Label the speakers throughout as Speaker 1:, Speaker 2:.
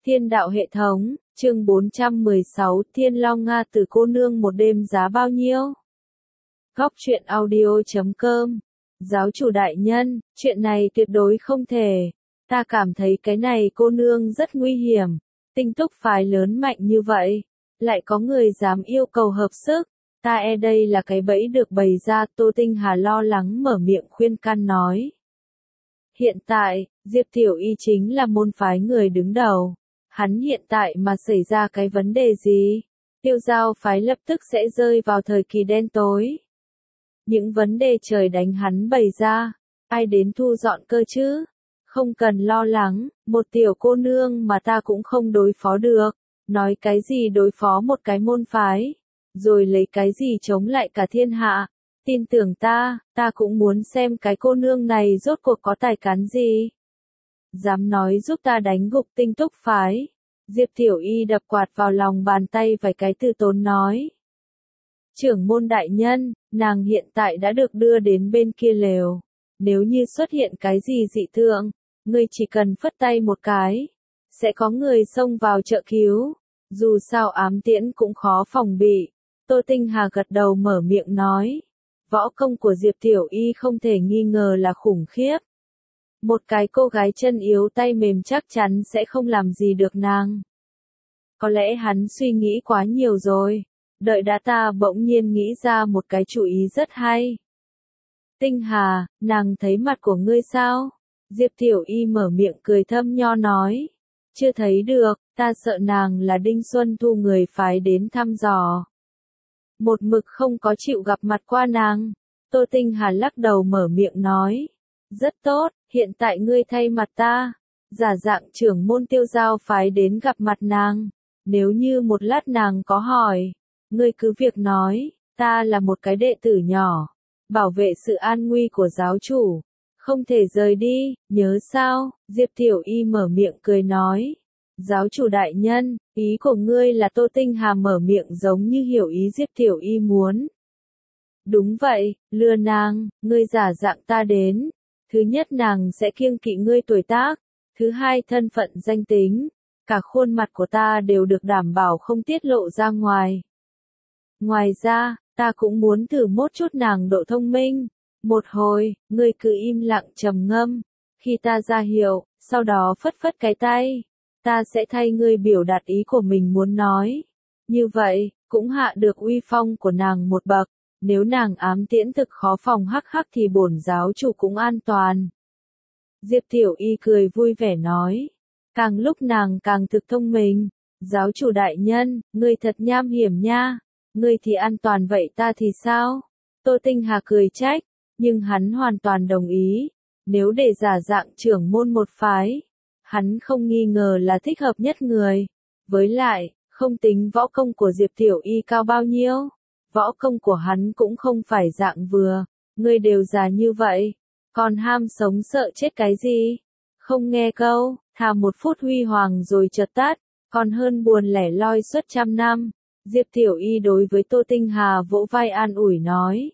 Speaker 1: Thiên đạo hệ thống, chương 416, Thiên Long Nga Tử cô nương một đêm giá bao nhiêu? Góc truyện audio.com. Giáo chủ đại nhân, chuyện này tuyệt đối không thể. Ta cảm thấy cái này cô nương rất nguy hiểm. Tinh túc phái lớn mạnh như vậy, lại có người dám yêu cầu hợp sức. Ta e đây là cái bẫy được bày ra. Tô Tinh Hà lo lắng mở miệng khuyên can nói. Hiện tại, Diệp Tiểu Y chính là môn phái người đứng đầu. Hắn hiện tại mà xảy ra cái vấn đề gì, Tiêu Giao phái lập tức sẽ rơi vào thời kỳ đen tối. Những vấn đề trời đánh hắn bày ra, ai đến thu dọn cơ chứ? Không cần lo lắng, một tiểu cô nương mà ta cũng không đối phó được. Nói cái gì đối phó một cái môn phái, rồi lấy cái gì chống lại cả thiên hạ. Tin tưởng ta cũng muốn xem cái cô nương này rốt cuộc có tài cán gì. Dám nói giúp ta đánh gục Tinh Túc phái. Diệp Tiểu Y đập quạt vào lòng bàn tay vài cái từ tốn nói. Trưởng môn đại nhân, nàng hiện tại đã được đưa đến bên kia lều. Nếu như xuất hiện cái gì dị thường, ngươi chỉ cần phất tay một cái, sẽ có người xông vào trợ cứu. Dù sao ám tiễn cũng khó phòng bị. Tô Tinh Hà gật đầu mở miệng nói. Võ công của Diệp Tiểu Y không thể nghi ngờ là khủng khiếp. Một cái cô gái chân yếu tay mềm chắc chắn sẽ không làm gì được nàng. Có lẽ hắn suy nghĩ quá nhiều rồi. Đợi đã, ta bỗng nhiên nghĩ ra một cái chủ ý rất hay. Tinh Hà, nàng thấy mặt của ngươi sao? Diệp Tiểu Y mở miệng cười thâm nho nói. Chưa thấy được, ta sợ nàng là Đinh Xuân Thu người phái đến thăm dò. Một mực không có chịu gặp mặt qua nàng. Tô Tinh Hà lắc đầu mở miệng nói. Rất tốt, hiện tại ngươi thay mặt ta, giả dạng trưởng môn Tiêu Giao phái đến gặp mặt nàng. Nếu như một lát nàng có hỏi, ngươi cứ việc nói, ta là một cái đệ tử nhỏ, bảo vệ sự an nguy của giáo chủ, không thể rời đi, nhớ sao? Diệp Tiểu Y mở miệng cười nói. Giáo chủ đại nhân, ý của ngươi là? Tô Tinh Hà mở miệng giống như hiểu ý Diệp Tiểu Y muốn. Đúng vậy, lừa nàng, ngươi giả dạng ta đến. Thứ nhất, nàng sẽ kiêng kỵ ngươi tuổi tác. Thứ hai, thân phận danh tính. Cả khuôn mặt của ta đều được đảm bảo không tiết lộ ra ngoài. Ngoài ra, ta cũng muốn thử một chút nàng độ thông minh. Một hồi, ngươi cứ im lặng trầm ngâm. Khi ta ra hiệu, sau đó phất phất cái tay. Ta sẽ thay ngươi biểu đạt ý của mình muốn nói. Như vậy, cũng hạ được uy phong của nàng một bậc. Nếu nàng ám tiễn thực khó phòng hắc hắc thì bổn giáo chủ cũng an toàn. Diệp Tiểu Y cười vui vẻ nói. Càng lúc nàng càng thực thông minh. Giáo chủ đại nhân, ngươi thật nham hiểm nha. Ngươi thì an toàn vậy ta thì sao? Tô Tinh Hà cười trách. Nhưng hắn hoàn toàn đồng ý. Nếu để giả dạng trưởng môn một phái, hắn không nghi ngờ là thích hợp nhất người. Với lại, không tính võ công của Diệp Tiểu Y cao bao nhiêu. Võ công của hắn cũng không phải dạng vừa. Ngươi đều già như vậy, còn ham sống sợ chết cái gì? Không nghe câu, thà một phút huy hoàng rồi chợt tắt, còn hơn buồn lẻ loi suốt trăm năm. Diệp Tiểu Y đối với Tô Tinh Hà vỗ vai an ủi nói.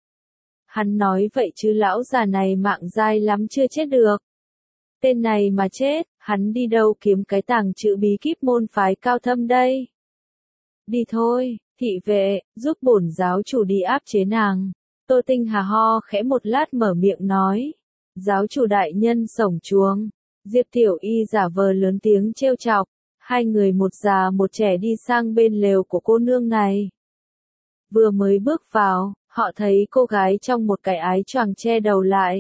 Speaker 1: Hắn nói vậy chứ lão già này mạng dai lắm chưa chết được. Tên này mà chết, hắn đi đâu kiếm cái tàng chữ bí kíp môn phái cao thâm đây? Đi thôi, thị vệ, giúp bổn giáo chủ đi áp chế nàng. Tô Tinh Hà ho khẽ một lát mở miệng nói. Giáo chủ đại nhân sổng chuông. Diệp Tiểu Y giả vờ lớn tiếng trêu chọc. Hai người một già một trẻ đi sang bên lều của cô nương này. Vừa mới bước vào, họ thấy cô gái trong một cái ái choàng che đầu lại.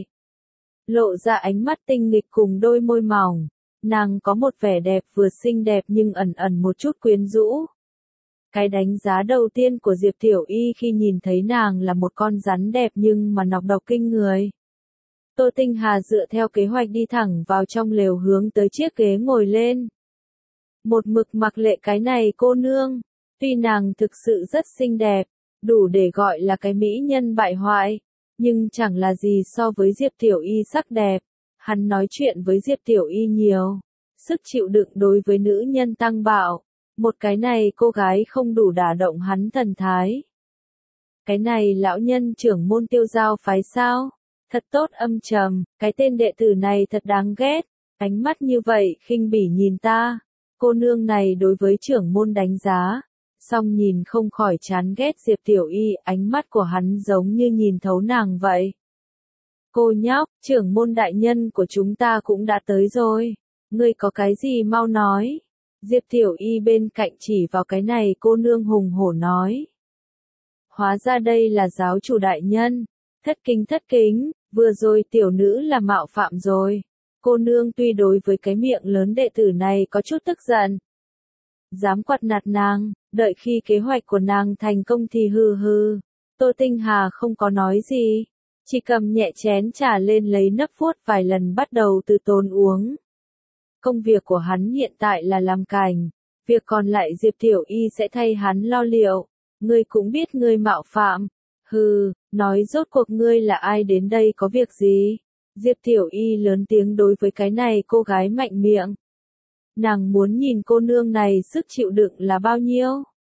Speaker 1: Lộ ra ánh mắt tinh nghịch cùng đôi môi mỏng. Nàng có một vẻ đẹp vừa xinh đẹp nhưng ẩn ẩn một chút quyến rũ. Cái đánh giá đầu tiên của Diệp Tiểu Y khi nhìn thấy nàng là một con rắn đẹp nhưng mà nọc độc kinh người. Tô Tinh Hà dựa theo kế hoạch đi thẳng vào trong lều hướng tới chiếc ghế ngồi lên. Một mực mặc lệ cái này cô nương, tuy nàng thực sự rất xinh đẹp, đủ để gọi là cái mỹ nhân bại hoại, nhưng chẳng là gì so với Diệp Tiểu Y sắc đẹp. Hắn nói chuyện với Diệp Tiểu Y nhiều, sức chịu đựng đối với nữ nhân tăng bạo. Một cái này cô gái không đủ đả động hắn thần thái. Cái này lão nhân trưởng môn Tiêu Giao phái sao? Thật tốt âm trầm, cái tên đệ tử này thật đáng ghét. Ánh mắt như vậy khinh bỉ nhìn ta. Cô nương này đối với trưởng môn đánh giá, song nhìn không khỏi chán ghét Diệp Tiểu Y, ánh mắt của hắn giống như nhìn thấu nàng vậy. Cô nhóc, trưởng môn đại nhân của chúng ta cũng đã tới rồi. Ngươi có cái gì mau nói. Diệp Tiểu Y bên cạnh chỉ vào cái này cô nương hùng hổ nói. Hóa ra đây là giáo chủ đại nhân. Thất kính, vừa rồi tiểu nữ là mạo phạm rồi. Cô nương tuy đối với cái miệng lớn đệ tử này có chút tức giận. Dám quạt nạt nàng, đợi khi kế hoạch của nàng thành công thì hừ hừ. Tô Tinh Hà không có nói gì. Chỉ cầm nhẹ chén trà lên lấy nắp vuốt vài lần bắt đầu từ tốn uống. Công việc của hắn hiện tại là làm cảnh, việc còn lại Diệp Tiểu Y sẽ thay hắn lo liệu. Ngươi cũng biết ngươi mạo phạm. Hừ, nói rốt cuộc ngươi là ai đến đây có việc gì? Diệp Tiểu Y lớn tiếng đối với cái này cô gái mạnh miệng. Nàng muốn nhìn cô nương này sức chịu đựng là bao nhiêu?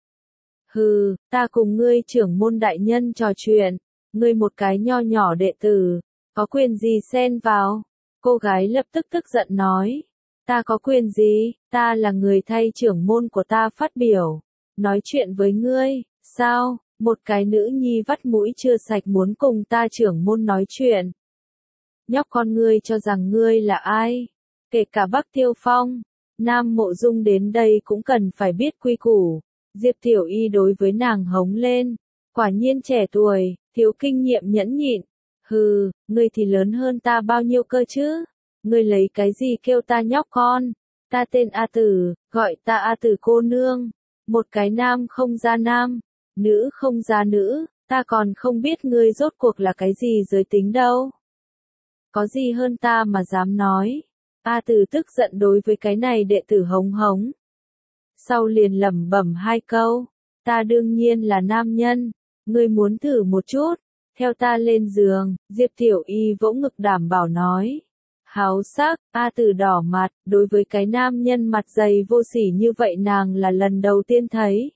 Speaker 1: Hừ, ta cùng ngươi trưởng môn đại nhân trò chuyện. Ngươi một cái nho nhỏ đệ tử, có quyền gì xen vào? Cô gái lập tức tức giận nói. Ta có quyền gì? Ta là người thay trưởng môn của ta phát biểu. Nói chuyện với ngươi, sao? Một cái nữ nhi vắt mũi chưa sạch muốn cùng ta trưởng môn nói chuyện. Nhóc con ngươi cho rằng ngươi là ai? Kể cả Bắc Tiêu Phong, Nam Mộ Dung đến đây cũng cần phải biết quy củ. Diệp Tiểu Y đối với nàng hống lên. Quả nhiên trẻ tuổi, thiếu kinh nghiệm nhẫn nhịn. Hừ, ngươi thì lớn hơn ta bao nhiêu cơ chứ? Ngươi lấy cái gì kêu ta nhóc con? Ta tên A Tử, gọi ta A Tử cô nương. Một cái nam không ra nam, nữ không ra nữ, ta còn không biết ngươi rốt cuộc là cái gì giới tính đâu. Có gì hơn ta mà dám nói? A Tử tức giận đối với cái này đệ tử hống hống. Sau liền lẩm bẩm hai câu. Ta đương nhiên là nam nhân. Ngươi muốn thử một chút, theo ta lên giường. Diệp Tiểu Y vỗ ngực đảm bảo nói. Háo sắc, A Tử đỏ mặt, đối với cái nam nhân mặt dày vô sỉ như vậy nàng là lần đầu tiên thấy.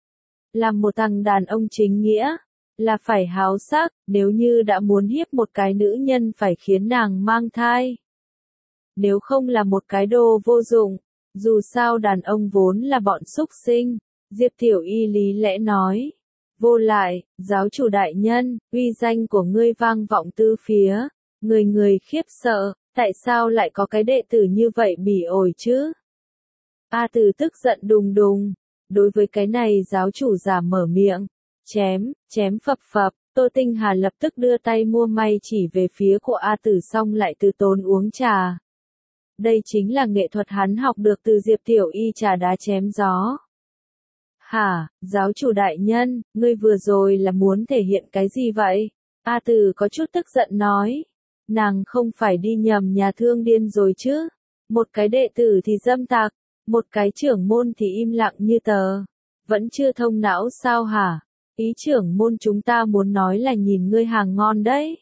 Speaker 1: Làm một thằng đàn ông chính nghĩa, là phải háo sắc, nếu như đã muốn hiếp một cái nữ nhân phải khiến nàng mang thai. Nếu không là một cái đồ vô dụng, dù sao đàn ông vốn là bọn súc sinh, Diệp Tiểu Y lý lẽ nói. Vô lại, giáo chủ đại nhân, uy danh của ngươi vang vọng tứ phía, người người khiếp sợ, tại sao lại có cái đệ tử như vậy bỉ ổi chứ? A Tử tức giận đùng đùng, đối với cái này giáo chủ giả mở miệng, chém phập phập, Tô Tinh Hà lập tức đưa tay mua may chỉ về phía của A Tử xong lại từ tốn uống trà. Đây chính là nghệ thuật hắn học được từ Diệp Tiểu Y trà đá chém gió. Hả, giáo chủ đại nhân, ngươi vừa rồi là muốn thể hiện cái gì vậy? A Tử có chút tức giận nói. Nàng không phải đi nhầm nhà thương điên rồi chứ? Một cái đệ tử thì dâm tặc, một cái trưởng môn thì im lặng như tờ. Vẫn chưa thông não sao hả? Ý trưởng môn chúng ta muốn nói là nhìn ngươi hàng ngon đấy.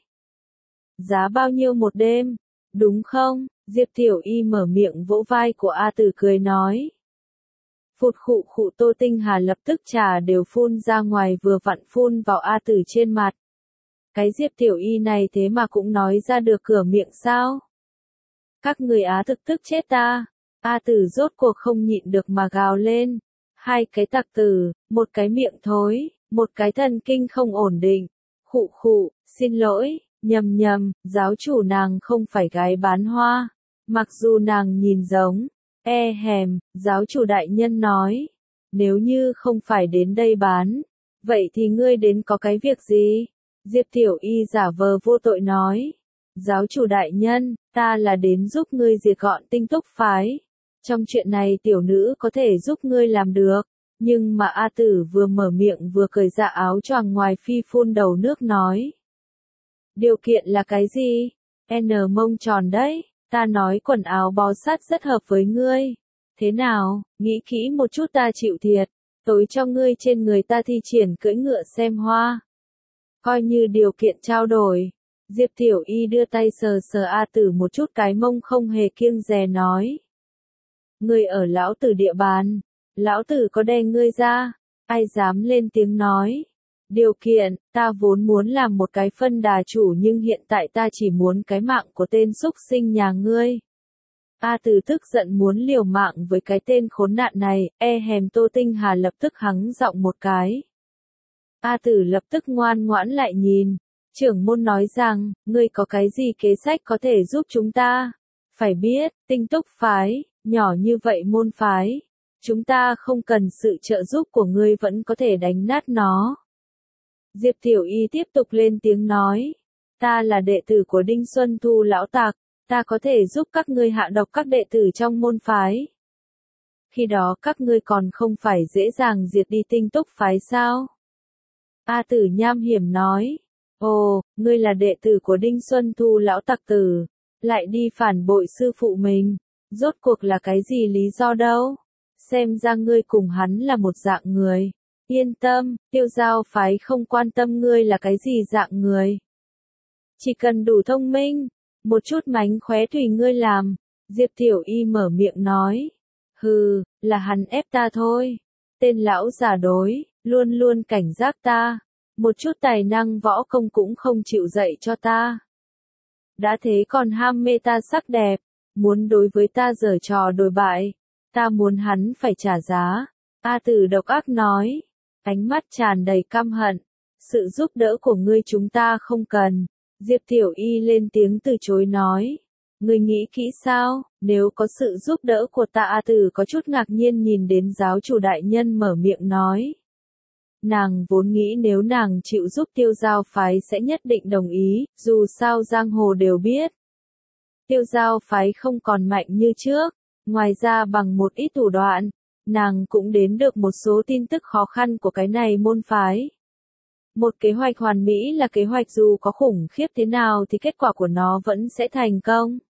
Speaker 1: Giá bao nhiêu một đêm? Đúng không? Diệp Tiểu Y mở miệng vỗ vai của A Tử cười nói. Phụt khụ khụ Tô Tinh Hà lập tức trà đều phun ra ngoài vừa vặn phun vào A Tử trên mặt. Cái Diệp Tiểu Y này thế mà cũng nói ra được cửa miệng sao? Các người Á thực tức chết ta. A Tử rốt cuộc không nhịn được mà gào lên. Hai cái tặc tử, một cái miệng thối, một cái thần kinh không ổn định. Khụ khụ, xin lỗi, nhầm, giáo chủ nàng không phải gái bán hoa. Mặc dù nàng nhìn giống, hèm, giáo chủ đại nhân nói. Nếu như không phải đến đây bán, vậy thì ngươi đến có cái việc gì? Diệp Tiểu Y giả vờ vô tội nói. Giáo chủ đại nhân, ta là đến giúp ngươi diệt gọn Tinh Túc phái. Trong chuyện này tiểu nữ có thể giúp ngươi làm được. Nhưng mà A Tử vừa mở miệng vừa cởi dạ áo choàng ngoài phi phun đầu nước nói. Điều kiện là cái gì? N mông tròn đấy. Ta nói quần áo bó sát rất hợp với ngươi. Thế nào, nghĩ kỹ một chút ta chịu thiệt. Tối cho ngươi trên người ta thi triển cưỡi ngựa xem hoa. Coi như điều kiện trao đổi. Diệp Tiểu Y đưa tay sờ sờ A Tử một chút cái mông không hề kiêng dè nói. Ngươi ở lão tử địa bàn. Lão tử có đè ngươi ra. Ai dám lên tiếng nói. Điều kiện, ta vốn muốn làm một cái phân đà chủ nhưng hiện tại ta chỉ muốn cái mạng của tên súc sinh nhà ngươi. A Tử tức giận muốn liều mạng với cái tên khốn nạn này, hèm Tô Tinh Hà lập tức hắng giọng một cái. A Tử lập tức ngoan ngoãn lại nhìn. Trưởng môn nói rằng, ngươi có cái gì kế sách có thể giúp chúng ta? Phải biết, Tinh Túc phái, nhỏ như vậy môn phái. Chúng ta không cần sự trợ giúp của ngươi vẫn có thể đánh nát nó. Diệp Tiểu Y tiếp tục lên tiếng nói. Ta là đệ tử của Đinh Xuân Thu lão tặc, ta có thể giúp các ngươi hạ độc các đệ tử trong môn phái. Khi đó các ngươi còn không phải dễ dàng diệt đi Tinh Túc phái sao? A Tử nham hiểm nói. Ồ, ngươi là đệ tử của Đinh Xuân Thu lão tặc tử, lại đi phản bội sư phụ mình. Rốt cuộc là cái gì lý do đâu? Xem ra ngươi cùng hắn là một dạng người. Yên tâm, Tiêu Giao phái không quan tâm ngươi là cái gì dạng người. Chỉ cần đủ thông minh, một chút mánh khóe tùy ngươi làm. Diệp Tiểu Y mở miệng nói. Hừ, là hắn ép ta thôi. Tên lão già đối, luôn luôn cảnh giác ta. Một chút tài năng võ công cũng không chịu dạy cho ta. Đã thế còn ham mê ta sắc đẹp, muốn đối với ta giở trò đồi bại. Ta muốn hắn phải trả giá. A Tử độc ác nói, ánh mắt tràn đầy căm hận. Sự giúp đỡ của ngươi chúng ta không cần. Diệp Tiểu Y lên tiếng từ chối nói. Ngươi nghĩ kỹ sao, nếu có sự giúp đỡ của ta? A Tử có chút ngạc nhiên nhìn đến giáo chủ đại nhân mở miệng nói. Nàng vốn nghĩ nếu nàng chịu giúp Tiêu Giao phái sẽ nhất định đồng ý, dù sao giang hồ đều biết. Tiêu Giao phái không còn mạnh như trước, ngoài ra bằng một ít thủ đoạn, nàng cũng đến được một số tin tức khó khăn của cái này môn phái. Một kế hoạch hoàn mỹ là kế hoạch dù có khủng khiếp thế nào thì kết quả của nó vẫn sẽ thành công.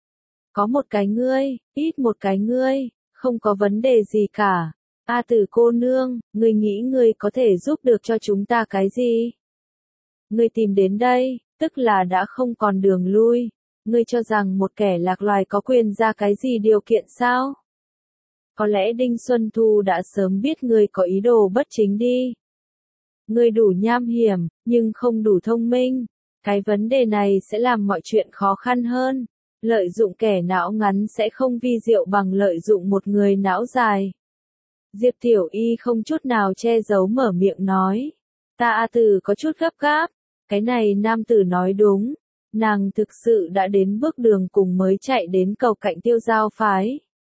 Speaker 1: Có một cái ngươi, ít một cái ngươi, không có vấn đề gì cả. A Tử cô nương, ngươi nghĩ ngươi có thể giúp được cho chúng ta cái gì? Ngươi tìm đến đây, tức là đã không còn đường lui. Ngươi cho rằng một kẻ lạc loài có quyền ra cái gì điều kiện sao? Có lẽ Đinh Xuân Thu đã sớm biết ngươi có ý đồ bất chính đi. Ngươi đủ nham hiểm, nhưng không đủ thông minh. Cái vấn đề này sẽ làm mọi chuyện khó khăn hơn. Lợi dụng kẻ não ngắn sẽ không vi diệu bằng lợi dụng một người não dài. Diệp Tiểu Y không chút nào che giấu mở miệng nói. Ta A Tử có chút gấp gáp. Cái này nam tử nói đúng. Nàng thực sự đã đến bước đường cùng mới chạy đến cầu cạnh Tiêu Giao phái.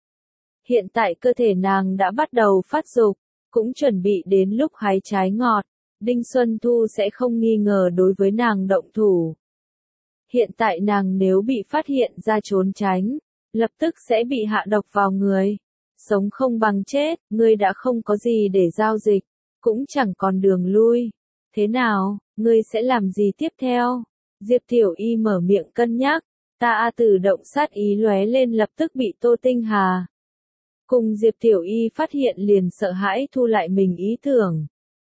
Speaker 1: Hiện tại cơ thể nàng đã bắt đầu phát dục, cũng chuẩn bị đến lúc hái trái ngọt. Đinh Xuân Thu sẽ không nghi ngờ đối với nàng động thủ. Hiện tại nàng nếu bị phát hiện ra trốn tránh, lập tức sẽ bị hạ độc vào người. Sống không bằng chết, ngươi đã không có gì để giao dịch, cũng chẳng còn đường lui. Thế nào, ngươi sẽ làm gì tiếp theo? Diệp Tiểu Y mở miệng cân nhắc. Ta A Tử động sát ý lóe lên lập tức bị Tô Tinh Hà cùng Diệp Tiểu Y phát hiện liền sợ hãi thu lại mình ý tưởng.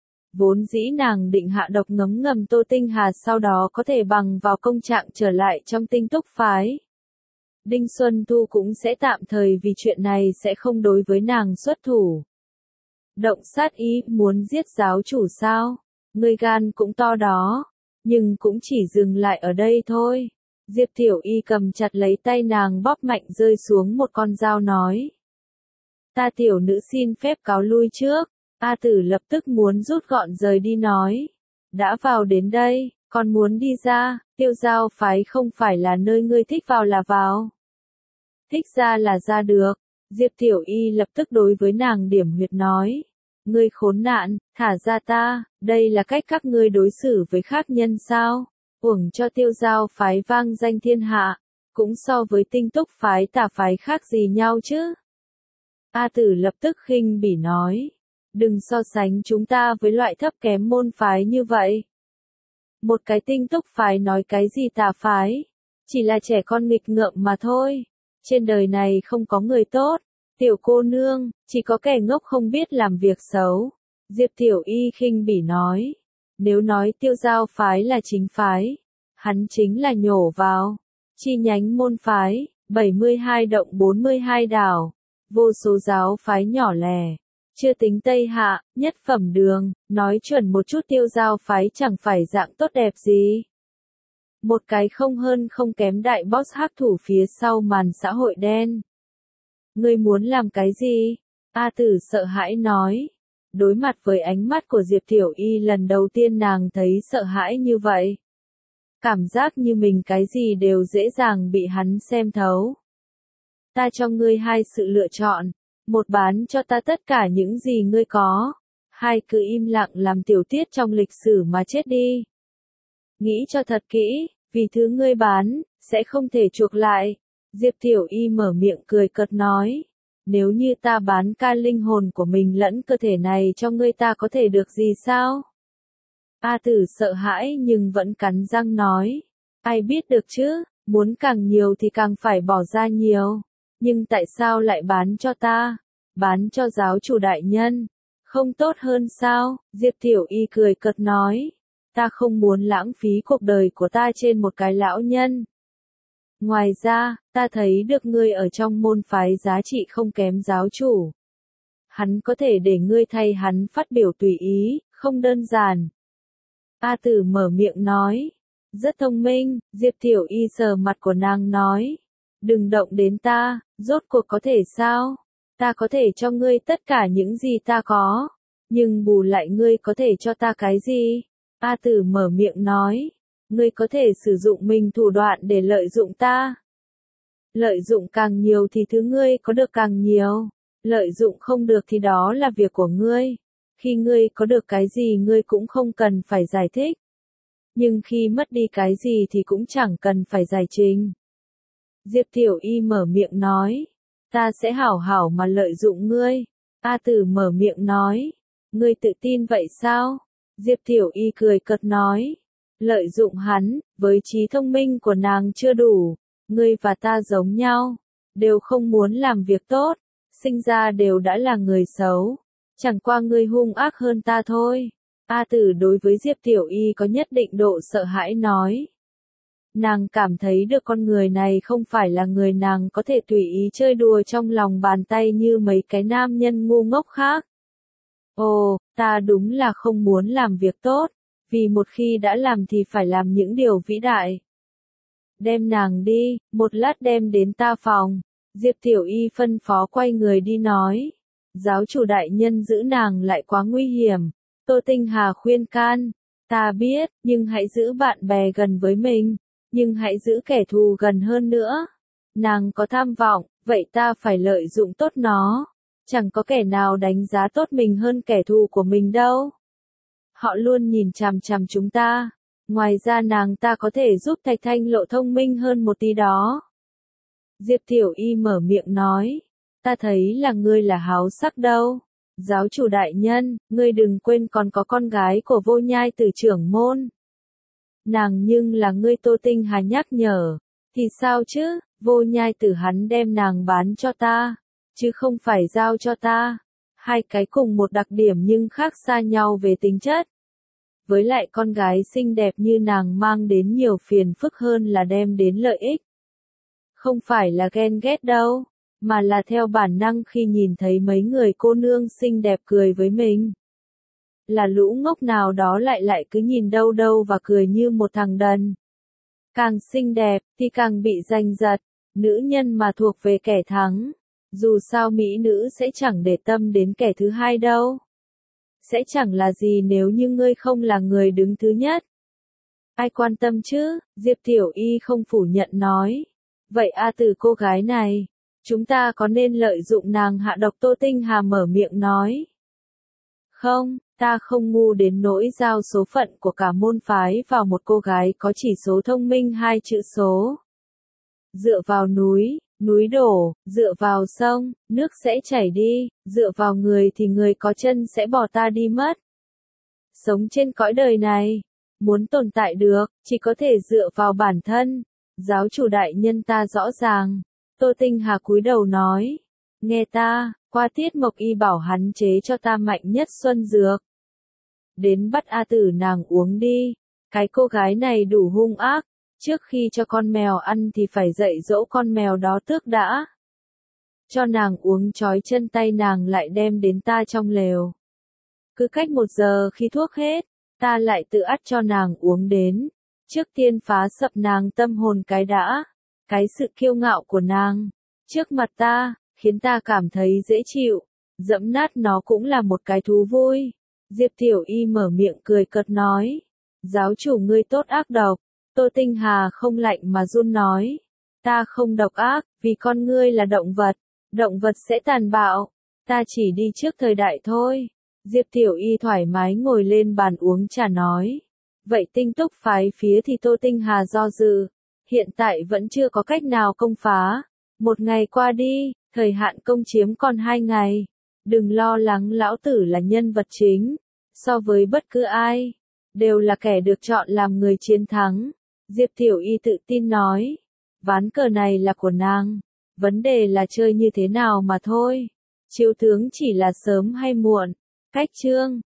Speaker 1: Vốn dĩ nàng định hạ độc ngấm ngầm Tô Tinh Hà sau đó có thể bằng vào công trạng trở lại trong Tinh Túc phái. Đinh Xuân Thu cũng sẽ tạm thời vì chuyện này sẽ không đối với nàng xuất thủ. Động sát ý muốn giết giáo chủ sao? Ngươi gan cũng to đó, nhưng cũng chỉ dừng lại ở đây thôi. Diệp Tiểu Y cầm chặt lấy tay nàng bóp mạnh rơi xuống một con dao nói. Ta tiểu nữ xin phép cáo lui trước. A Tử lập tức muốn rút gọn rời đi nói. Đã vào đến đây, còn muốn đi ra, Tiêu Giao phái không phải là nơi ngươi thích vào là vào. Thích ra là ra được. Diệp Tiểu Y lập tức đối với nàng điểm huyệt nói. Ngươi khốn nạn, thả ra ta, đây là cách các ngươi đối xử với khác nhân sao? Uổng cho Tiêu Giao phái vang danh thiên hạ, cũng so với Tinh Túc phái tà phái khác gì nhau chứ? A Tử lập tức khinh bỉ nói. Đừng so sánh chúng ta với loại thấp kém môn phái như vậy. Một cái Tinh Túc phái nói cái gì tà phái? Chỉ là trẻ con nghịch ngợm mà thôi. Trên đời này không có người tốt. Tiểu cô nương, chỉ có kẻ ngốc không biết làm việc xấu. Diệp Tiểu Y khinh bỉ nói. Nếu nói Tiêu Giao phái là chính phái, hắn chính là nhổ vào. Chi nhánh môn phái, 72 động 42 đảo. Vô số giáo phái nhỏ lẻ. Chưa tính Tây Hạ, nhất phẩm đường, nói chuẩn một chút Tiêu Giao phái chẳng phải dạng tốt đẹp gì. Một cái không hơn không kém đại boss hắc thủ phía sau màn xã hội đen. Ngươi muốn làm cái gì? A Tử sợ hãi nói. Đối mặt với ánh mắt của Diệp Tiểu Y lần đầu tiên nàng thấy sợ hãi như vậy. Cảm giác như mình cái gì đều dễ dàng bị hắn xem thấu. Ta cho ngươi hai sự lựa chọn. Một bán cho ta tất cả những gì ngươi có. Hai cứ im lặng làm tiểu tiết trong lịch sử mà chết đi. Nghĩ cho thật kỹ, vì thứ ngươi bán, sẽ không thể chuộc lại. Diệp Tiểu Y mở miệng cười cợt nói. Nếu như ta bán cả linh hồn của mình lẫn cơ thể này cho ngươi ta có thể được gì sao? A Tử sợ hãi nhưng vẫn cắn răng nói. Ai biết được chứ, muốn càng nhiều thì càng phải bỏ ra nhiều. Nhưng tại sao lại bán cho ta? Bán cho giáo chủ đại nhân. Không tốt hơn sao? Diệp Tiểu Y cười cợt nói. Ta không muốn lãng phí cuộc đời của ta trên một cái lão nhân. Ngoài ra, ta thấy được ngươi ở trong môn phái giá trị không kém giáo chủ. Hắn có thể để ngươi thay hắn phát biểu tùy ý, không đơn giản. A Tử mở miệng nói. Rất thông minh, Diệp Tiểu Y sờ mặt của nàng nói. Đừng động đến ta, rốt cuộc có thể sao? Ta có thể cho ngươi tất cả những gì ta có. Nhưng bù lại ngươi có thể cho ta cái gì? A Tử mở miệng nói. Ngươi có thể sử dụng mình thủ đoạn để lợi dụng ta. Lợi dụng càng nhiều thì thứ ngươi có được càng nhiều. Lợi dụng không được thì đó là việc của ngươi. Khi ngươi có được cái gì ngươi cũng không cần phải giải thích. Nhưng khi mất đi cái gì thì cũng chẳng cần phải giải trình. Diệp Tiểu Y mở miệng nói. Ta sẽ hảo hảo mà lợi dụng ngươi. A Tử mở miệng nói. Ngươi tự tin vậy sao? Diệp Tiểu Y cười cợt nói. Lợi dụng hắn, với trí thông minh của nàng chưa đủ. Ngươi và ta giống nhau. Đều không muốn làm việc tốt. Sinh ra đều đã là người xấu. Chẳng qua ngươi hung ác hơn ta thôi. A Tử đối với Diệp Tiểu Y có nhất định độ sợ hãi nói. Nàng cảm thấy được con người này không phải là người nàng có thể tùy ý chơi đùa trong lòng bàn tay như mấy cái nam nhân ngu ngốc khác. Ồ, ta đúng là không muốn làm việc tốt, vì một khi đã làm thì phải làm những điều vĩ đại. Đem nàng đi, một lát đem đến ta phòng. Diệp Tiểu Y phân phó quay người đi nói. Giáo chủ đại nhân giữ nàng lại quá nguy hiểm. Tô Tinh Hà khuyên can. Ta biết, nhưng hãy giữ bạn bè gần với mình. Nhưng hãy giữ kẻ thù gần hơn nữa. Nàng có tham vọng, vậy ta phải lợi dụng tốt nó. Chẳng có kẻ nào đánh giá tốt mình hơn kẻ thù của mình đâu. Họ luôn nhìn chằm chằm chúng ta. Ngoài ra nàng ta có thể giúp Thạch Thanh Lộ thông minh hơn một tí đó. Diệp Tiểu Y mở miệng nói. Ta thấy là ngươi là háo sắc đâu. Giáo chủ đại nhân, ngươi đừng quên còn có con gái của Vô Nhai Tử trưởng môn. Nàng nhưng là ngươi Tô Tinh Hà nhắc nhở. Thì sao chứ, Vô Nhai Tử hắn đem nàng bán cho ta. Chứ không phải giao cho ta. Hai cái cùng một đặc điểm nhưng khác xa nhau về tính chất. Với lại con gái xinh đẹp như nàng mang đến nhiều phiền phức hơn là đem đến lợi ích. Không phải là ghen ghét đâu, mà là theo bản năng khi nhìn thấy mấy người cô nương xinh đẹp cười với mình. Là lũ ngốc nào đó lại cứ nhìn đâu đâu và cười như một thằng đần. Càng xinh đẹp thì càng bị giành giật, nữ nhân mà thuộc về kẻ thắng. Dù sao mỹ nữ sẽ chẳng để tâm đến kẻ thứ hai đâu. Sẽ chẳng là gì nếu như ngươi không là người đứng thứ nhất. Ai quan tâm chứ, Diệp Tiểu Y không phủ nhận nói. Vậy A Tử cô gái này, chúng ta có nên lợi dụng nàng hạ độc? Tô Tinh Hà mở miệng nói. Không, ta không ngu đến nỗi giao số phận của cả môn phái vào một cô gái có chỉ số thông minh 2 chữ số. Dựa vào núi, núi đổ, dựa vào sông, nước sẽ chảy đi, dựa vào người thì người có chân sẽ bỏ ta đi mất. Sống trên cõi đời này, muốn tồn tại được, chỉ có thể dựa vào bản thân. Giáo chủ đại nhân ta rõ ràng. Tô Tinh Hà cúi đầu nói. Nghe ta, qua Tiết Mộc Y bảo hắn chế cho ta mạnh nhất xuân dược. Đến bắt A Tử nàng uống đi. Cái cô gái này đủ hung ác. Trước khi cho con mèo ăn thì phải dạy dỗ con mèo đó trước đã. Cho nàng uống trói chân tay nàng lại đem đến ta trong lều. Cứ cách 1 giờ khi thuốc hết, ta lại tự ắt cho nàng uống đến. Trước tiên phá sập nàng tâm hồn cái đã. Cái sự kiêu ngạo của nàng, trước mặt ta, khiến ta cảm thấy dễ chịu. Dẫm nát nó cũng là một cái thú vui. Diệp Tiểu Y mở miệng cười cợt nói. Giáo chủ ngươi tốt ác độc. Tô Tinh Hà không lạnh mà run nói. Ta không độc ác, vì con ngươi là động vật. Động vật sẽ tàn bạo. Ta chỉ đi trước thời đại thôi. Diệp Tiểu Y thoải mái ngồi lên bàn uống trà nói. Vậy Tinh Túc phái phía thì Tô Tinh Hà do dự. Hiện tại vẫn chưa có cách nào công phá. Một ngày qua đi, thời hạn công chiếm còn 2 ngày. Đừng lo lắng, lão tử là nhân vật chính. So với bất cứ ai, đều là kẻ được chọn làm người chiến thắng. Diệp Tiểu Y tự tin nói. Ván cờ này là của nàng. Vấn đề là chơi như thế nào mà thôi. Chiếu tướng chỉ là sớm hay muộn. Cách chương